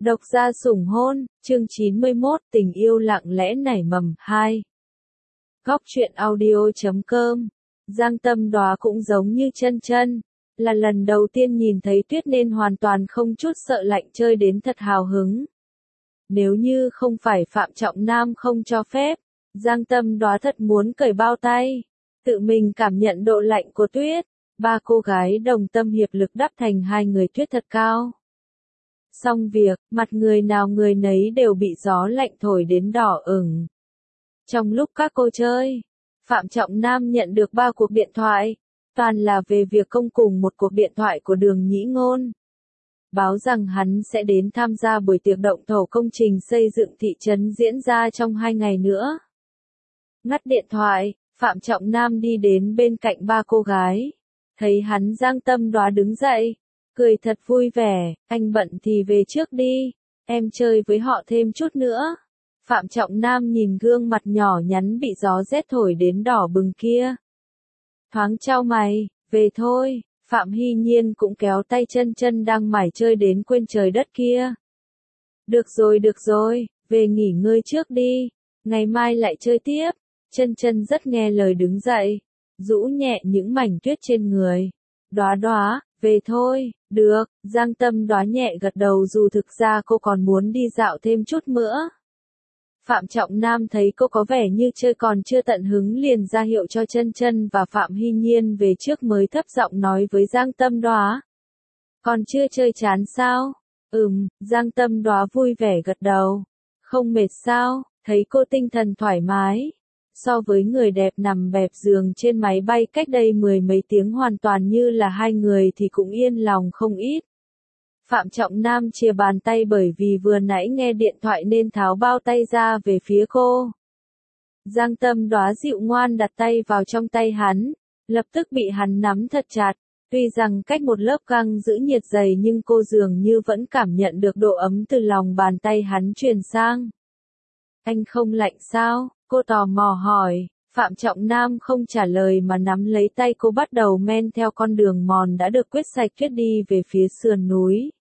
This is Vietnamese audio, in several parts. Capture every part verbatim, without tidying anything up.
Độc gia sủng hôn, chương chín mươi mốt, tình yêu lặng lẽ nảy mầm, hai. Góc truyện audio chấm com. Giang Tâm Đóa cũng giống như Chân Chân, là lần đầu tiên nhìn thấy tuyết nên hoàn toàn không chút sợ lạnh, chơi đến thật hào hứng. Nếu như không phải Phạm Trọng Nam không cho phép, Giang Tâm Đóa thật muốn cởi bao tay, tự mình cảm nhận độ lạnh của tuyết. Ba cô gái đồng tâm hiệp lực đắp thành hai người tuyết thật cao. Xong việc, mặt người nào người nấy đều bị gió lạnh thổi đến đỏ ửng. Trong lúc các cô chơi, Phạm Trọng Nam nhận được ba cuộc điện thoại, toàn là về việc công cùng một cuộc điện thoại của Đường Nhĩ Ngôn. Báo rằng hắn sẽ đến tham gia buổi tiệc động thổ công trình xây dựng thị trấn diễn ra trong hai ngày nữa. Ngắt điện thoại, Phạm Trọng Nam đi đến bên cạnh ba cô gái. Thấy hắn, Giang Tâm Đóa đứng dậy, cười thật vui vẻ, anh bận thì về trước đi, em chơi với họ thêm chút nữa. Phạm Trọng Nam nhìn gương mặt nhỏ nhắn bị gió rét thổi đến đỏ bừng kia. Thoáng chau mày, về thôi. Phạm Hy Nhiên cũng kéo tay Chân Chân đang mải chơi đến quên trời đất kia. Được rồi được rồi, về nghỉ ngơi trước đi, ngày mai lại chơi tiếp. Chân Chân rất nghe lời đứng dậy, rũ nhẹ những mảnh tuyết trên người. Đóa Đóa, về thôi. Được, Giang Tâm Đóa nhẹ gật đầu, dù thực ra cô còn muốn đi dạo thêm chút nữa. Phạm Trọng Nam thấy cô có vẻ như chơi còn chưa tận hứng liền ra hiệu cho Chân Chân và Phạm Hy Nhiên về trước, mới thấp giọng nói với Giang Tâm Đóa. Còn chưa chơi chán sao? Ừm, Giang Tâm Đóa vui vẻ gật đầu. Không mệt sao? Thấy cô tinh thần thoải mái. So với người đẹp nằm bẹp giường trên máy bay cách đây mười mấy tiếng hoàn toàn như là hai người thì cũng yên lòng không ít. Phạm Trọng Nam chìa bàn tay bởi vì vừa nãy nghe điện thoại nên tháo bao tay ra về phía cô. Giang Tâm Đóa dịu ngoan đặt tay vào trong tay hắn, lập tức bị hắn nắm thật chặt. Tuy rằng cách một lớp găng giữ nhiệt dày nhưng cô dường như vẫn cảm nhận được độ ấm từ lòng bàn tay hắn truyền sang. Anh không lạnh sao? Cô tò mò hỏi. Phạm Trọng Nam không trả lời mà nắm lấy tay cô bắt đầu men theo con đường mòn đã được quét sạch tuyết đi về phía sườn núi.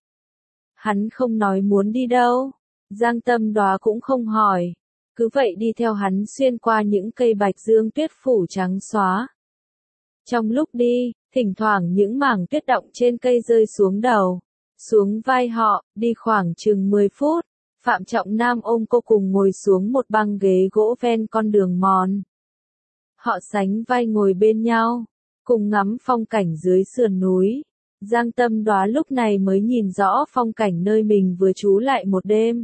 Hắn không nói muốn đi đâu. Giang Tâm Đóa cũng không hỏi. Cứ vậy đi theo hắn xuyên qua những cây bạch dương tuyết phủ trắng xóa. Trong lúc đi, thỉnh thoảng những mảng tuyết đọng trên cây rơi xuống đầu, xuống vai họ. Đi khoảng chừng mười phút. Phạm Trọng Nam ôm cô cùng ngồi xuống một băng ghế gỗ ven con đường mòn. Họ sánh vai ngồi bên nhau, cùng ngắm phong cảnh dưới sườn núi. Giang Tâm Đóa lúc này mới nhìn rõ phong cảnh nơi mình vừa trú lại một đêm.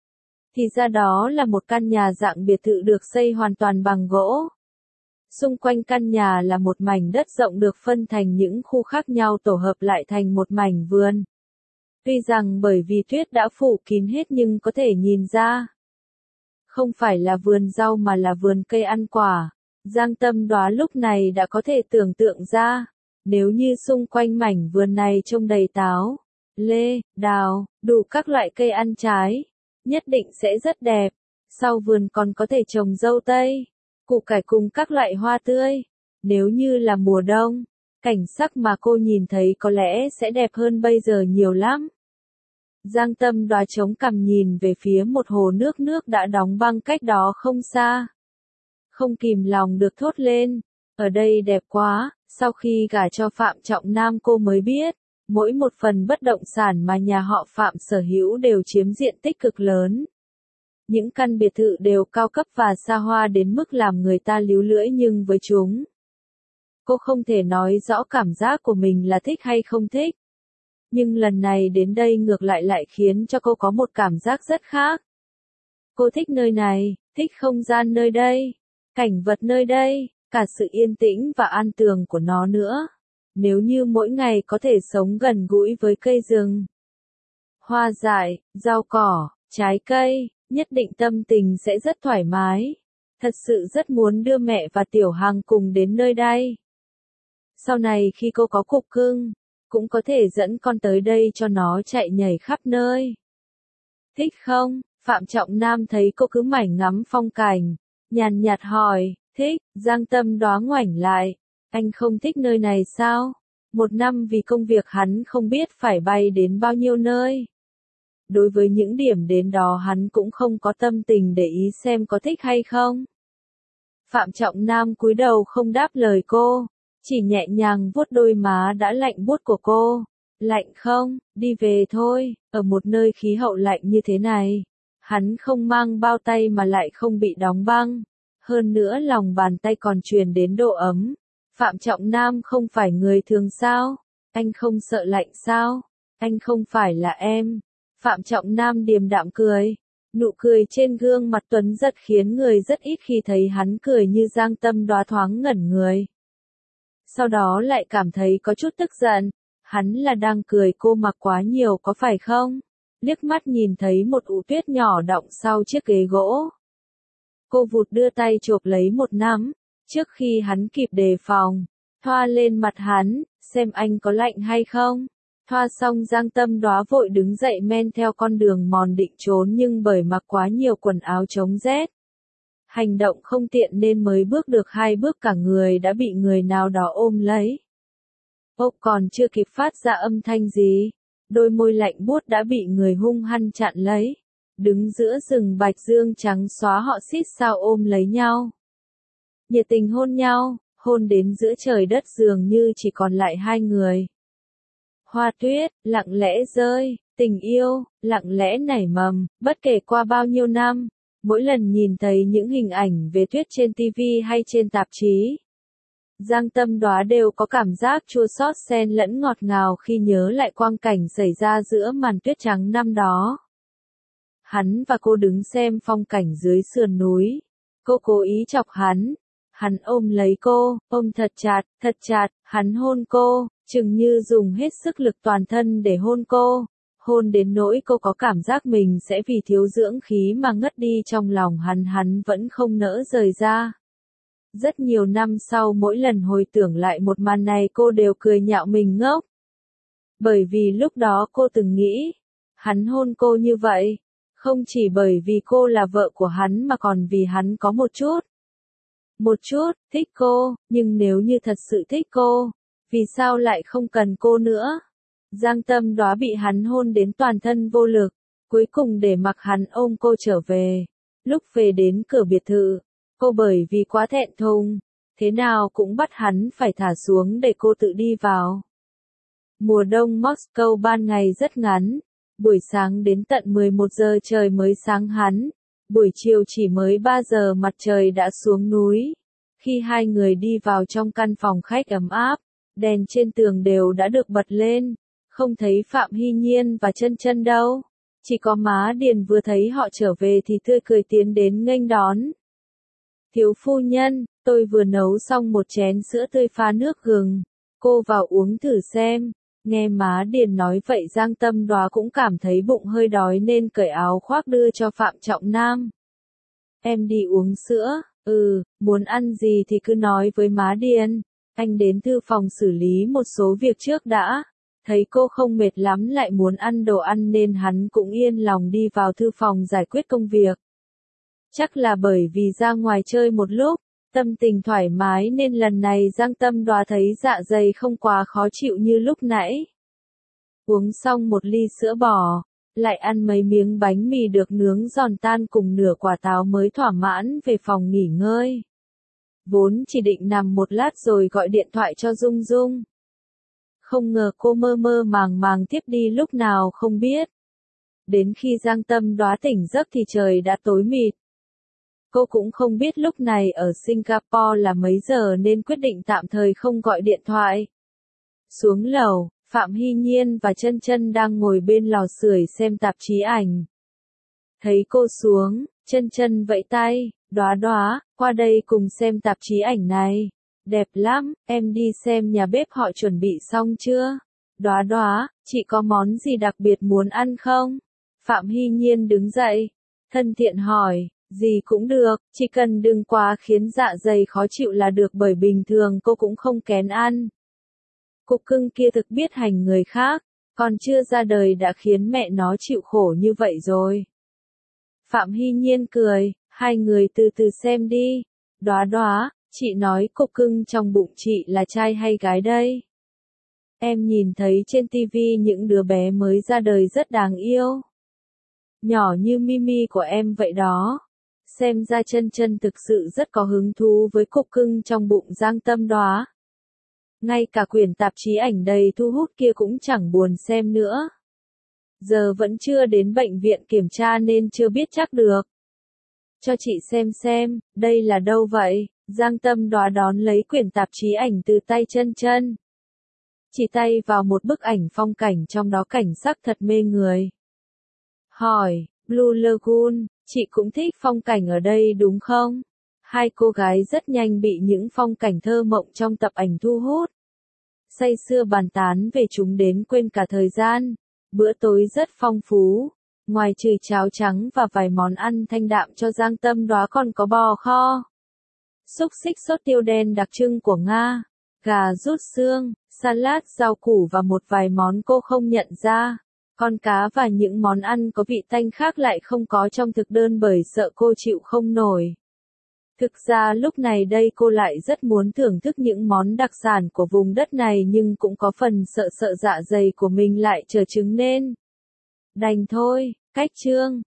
Thì ra đó là một căn nhà dạng biệt thự được xây hoàn toàn bằng gỗ. Xung quanh căn nhà là một mảnh đất rộng được phân thành những khu khác nhau tổ hợp lại thành một mảnh vườn. Tuy rằng bởi vì tuyết đã phủ kín hết nhưng có thể nhìn ra. Không phải là vườn rau mà là vườn cây ăn quả. Giang Tâm Đóa lúc này đã có thể tưởng tượng ra. Nếu như xung quanh mảnh vườn này trông đầy táo, lê, đào, đủ các loại cây ăn trái, nhất định sẽ rất đẹp. Sau vườn còn có thể trồng dâu tây, củ cải cùng các loại hoa tươi. Nếu như là mùa đông, cảnh sắc mà cô nhìn thấy có lẽ sẽ đẹp hơn bây giờ nhiều lắm. Giang Tâm Đóa chống cằm nhìn về phía một hồ nước nước đã đóng băng cách đó không xa. Không kìm lòng được thốt lên, ở đây đẹp quá. Sau khi gả cho Phạm Trọng Nam cô mới biết, mỗi một phần bất động sản mà nhà họ Phạm sở hữu đều chiếm diện tích cực lớn. Những căn biệt thự đều cao cấp và xa hoa đến mức làm người ta líu lưỡi, nhưng với chúng, cô không thể nói rõ cảm giác của mình là thích hay không thích. Nhưng lần này đến đây ngược lại lại khiến cho cô có một cảm giác rất khác. Cô thích nơi này, thích không gian nơi đây, cảnh vật nơi đây, cả sự yên tĩnh và an tường của nó nữa. Nếu như mỗi ngày có thể sống gần gũi với cây rừng, hoa dại, rau cỏ, trái cây, nhất định tâm tình sẽ rất thoải mái. Thật sự rất muốn đưa mẹ và Tiểu Hằng cùng đến nơi đây. Sau này khi cô có cục cưng, cũng có thể dẫn con tới đây cho nó chạy nhảy khắp nơi. Thích không? Phạm Trọng Nam thấy cô cứ mải ngắm phong cảnh, nhàn nhạt hỏi. Thích. Giang Tâm Đóa ngoảnh lại. Anh không thích nơi này sao? Một năm vì công việc hắn không biết phải bay đến bao nhiêu nơi. Đối với những điểm đến đó hắn cũng không có tâm tình để ý xem có thích hay không. Phạm Trọng Nam cúi đầu không đáp lời cô, chỉ nhẹ nhàng vuốt đôi má đã lạnh buốt của cô. Lạnh không, đi về thôi, ở một nơi khí hậu lạnh như thế này. Hắn không mang bao tay mà lại không bị đóng băng. Hơn nữa lòng bàn tay còn truyền đến độ ấm. Phạm Trọng Nam không phải người thường sao? Anh không sợ lạnh sao? Anh không phải là em. Phạm Trọng Nam điềm đạm cười. Nụ cười trên gương mặt tuấn giật khiến người rất ít khi thấy hắn cười như Giang Tâm Đóa thoáng ngẩn người. Sau đó lại cảm thấy có chút tức giận. Hắn là đang cười cô mặc quá nhiều có phải không? Liếc mắt nhìn thấy một ụ tuyết nhỏ đọng sau chiếc ghế gỗ. Cô vụt đưa tay chộp lấy một nắm, trước khi hắn kịp đề phòng, thoa lên mặt hắn, xem anh có lạnh hay không. Thoa xong Giang Tâm Đóa vội đứng dậy men theo con đường mòn định trốn nhưng bởi mặc quá nhiều quần áo chống rét. Hành động không tiện nên mới bước được hai bước cả người đã bị người nào đó ôm lấy. Ốc còn chưa kịp phát ra âm thanh gì, đôi môi lạnh buốt đã bị người hung hăng chặn lấy. Đứng giữa rừng bạch dương trắng xóa họ xít sao ôm lấy nhau. Nhiệt tình hôn nhau, hôn đến giữa trời đất dường như chỉ còn lại hai người. Hoa tuyết, lặng lẽ rơi, tình yêu, lặng lẽ nảy mầm, bất kể qua bao nhiêu năm, mỗi lần nhìn thấy những hình ảnh về tuyết trên ti vi hay trên tạp chí. Giang Tâm Đóa đều có cảm giác chua xót xen lẫn ngọt ngào khi nhớ lại quang cảnh xảy ra giữa màn tuyết trắng năm đó. Hắn và cô đứng xem phong cảnh dưới sườn núi. Cô cố ý chọc hắn. Hắn ôm lấy cô, ôm thật chặt, thật chặt, hắn hôn cô, chừng như dùng hết sức lực toàn thân để hôn cô. Hôn đến nỗi cô có cảm giác mình sẽ vì thiếu dưỡng khí mà ngất đi trong lòng hắn hắn vẫn không nỡ rời ra. Rất nhiều năm sau mỗi lần hồi tưởng lại một màn này cô đều cười nhạo mình ngốc. Bởi vì lúc đó cô từng nghĩ, hắn hôn cô như vậy, không chỉ bởi vì cô là vợ của hắn mà còn vì hắn có một chút. Một chút, thích cô, nhưng nếu như thật sự thích cô, vì sao lại không cần cô nữa? Giang Tâm Đóa bị hắn hôn đến toàn thân vô lực, cuối cùng để mặc hắn ôm cô trở về. Lúc về đến cửa biệt thự, cô bởi vì quá thẹn thùng, thế nào cũng bắt hắn phải thả xuống để cô tự đi vào. Mùa đông Moscow ban ngày rất ngắn, buổi sáng đến tận mười một giờ trời mới sáng hắn, buổi chiều chỉ mới ba giờ mặt trời đã xuống núi. Khi hai người đi vào trong căn phòng khách ấm áp, đèn trên tường đều đã được bật lên, không thấy Phạm Hy Nhiên và Chân Chân đâu. Chỉ có Má Điền vừa thấy họ trở về thì tươi cười tiến đến nghênh đón. Thiếu phu nhân, tôi vừa nấu xong một chén sữa tươi pha nước gừng, cô vào uống thử xem. Nghe Má Điền nói vậy Giang Tâm Đóa cũng cảm thấy bụng hơi đói nên cởi áo khoác đưa cho Phạm Trọng Nam. Em đi uống sữa, ừ, muốn ăn gì thì cứ nói với Má Điền, anh đến thư phòng xử lý một số việc trước đã. Thấy cô không mệt lắm lại muốn ăn đồ ăn nên hắn cũng yên lòng đi vào thư phòng giải quyết công việc. Chắc là bởi vì ra ngoài chơi một lúc, tâm tình thoải mái nên lần này Giang Tâm Đóa thấy dạ dày không quá khó chịu như lúc nãy. Uống xong một ly sữa bò, lại ăn mấy miếng bánh mì được nướng giòn tan cùng nửa quả táo mới thỏa mãn về phòng nghỉ ngơi. Vốn chỉ định nằm một lát rồi gọi điện thoại cho Dung Dung. Không ngờ cô mơ mơ màng màng tiếp đi lúc nào không biết. Đến khi Giang Tâm Đóa tỉnh giấc thì trời đã tối mịt. Cô cũng không biết lúc này ở Singapore là mấy giờ nên quyết định tạm thời không gọi điện thoại. Xuống lầu, Phạm Hy Nhiên và Chân Chân đang ngồi bên lò sưởi xem tạp chí ảnh. Thấy cô xuống, Chân Chân vẫy tay, Đóa Đóa, qua đây cùng xem tạp chí ảnh này. Đẹp lắm, em đi xem nhà bếp họ chuẩn bị xong chưa? Đóa Đóa, chị có món gì đặc biệt muốn ăn không? Phạm Hy Nhiên đứng dậy, thân thiện hỏi, gì cũng được, chỉ cần đừng quá khiến dạ dày khó chịu là được bởi bình thường cô cũng không kén ăn. Cục cưng kia thực biết hành người khác, còn chưa ra đời đã khiến mẹ nó chịu khổ như vậy rồi. Phạm Hy Nhiên cười, hai người từ từ xem đi. Đóa Đóa, chị nói cục cưng trong bụng chị là trai hay gái đây? Em nhìn thấy trên tivi những đứa bé mới ra đời rất đáng yêu. Nhỏ như Mimi của em vậy đó. Xem ra chân chân thực sự rất có hứng thú với cục cưng trong bụng Giang Tâm Đoá. Ngay cả quyển tạp chí ảnh đầy thu hút kia cũng chẳng buồn xem nữa. Giờ vẫn chưa đến bệnh viện kiểm tra nên chưa biết chắc được. Cho chị xem xem, đây là đâu vậy? Giang Tâm Đoá đón lấy quyển tạp chí ảnh từ tay chân chân. Chỉ tay vào một bức ảnh phong cảnh trong đó cảnh sắc thật mê người. Hỏi, Blue Lagoon, chị cũng thích phong cảnh ở đây đúng không? Hai cô gái rất nhanh bị những phong cảnh thơ mộng trong tập ảnh thu hút. Say sưa bàn tán về chúng đến quên cả thời gian. Bữa tối rất phong phú. Ngoài trừ cháo trắng và vài món ăn thanh đạm cho Giang Tâm Đoá còn có bò kho, xúc xích sốt tiêu đen đặc trưng của Nga, gà rút xương, salad rau củ và một vài món cô không nhận ra. Con cá và những món ăn có vị tanh khác lại không có trong thực đơn bởi sợ cô chịu không nổi. Thực ra lúc này đây cô lại rất muốn thưởng thức những món đặc sản của vùng đất này nhưng cũng có phần sợ sợ dạ dày của mình lại chờ chứng nên. Đành thôi, cách chương.